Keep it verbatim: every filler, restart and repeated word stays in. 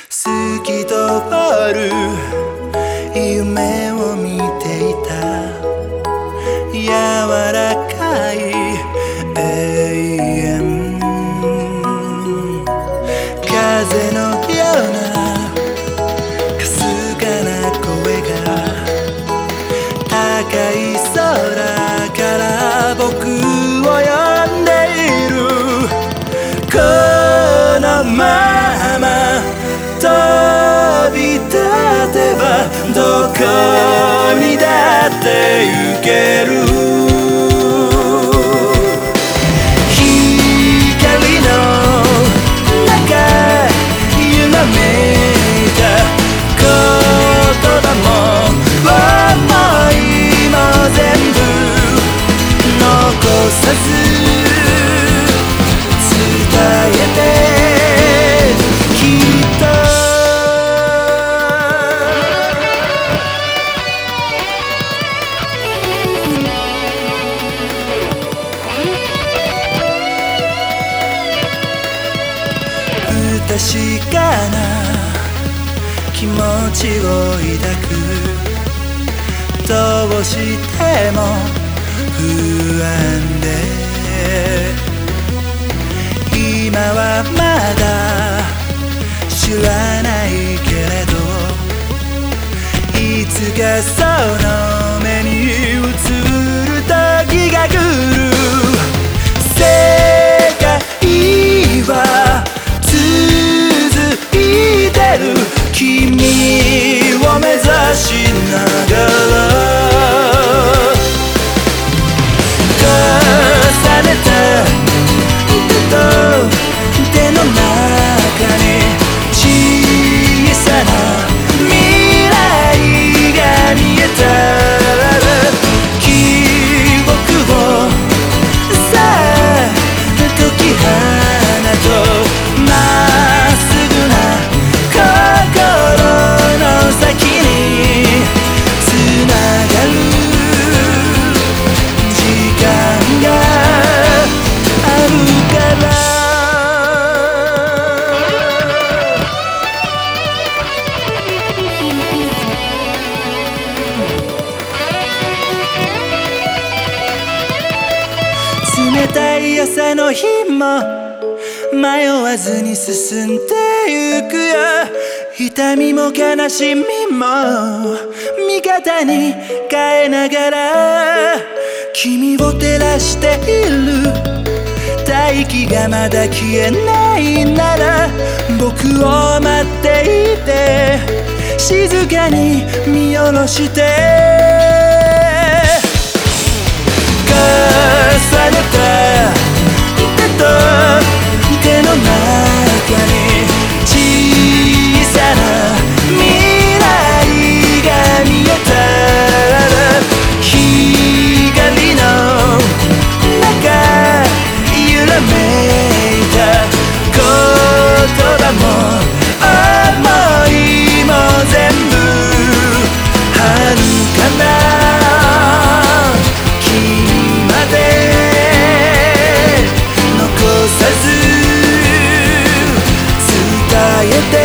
透き通る夢を見ていた。柔らかい永遠、風のようなかすかな声が高い空から僕を呼んでいる。このまま飛び立てばどこにだって行ける。光の中夢めいた言葉も想いも全部残さず伝えてきっと。不確かな気持ちを抱く。どうしても不安で今はまだ知らないけれど、いつかその目に映る時が来る。世界は続いてる君を目指しながら重ねた手と手の中に小さな未来が見えた。記憶をさあ解き放とまっすぐな心の先につながる時間があるから。冷たい朝の日も迷わずに進んでゆくよ。痛みも悲しみも味方に変えながら君を照らしている。大気がまだ消えないなら僕を待っていて静かに見下ろして重ねた手と手の中に小さな未来が見えた。光の中揺らめいた言葉も想いも全部遥かな君まで残さず伝えて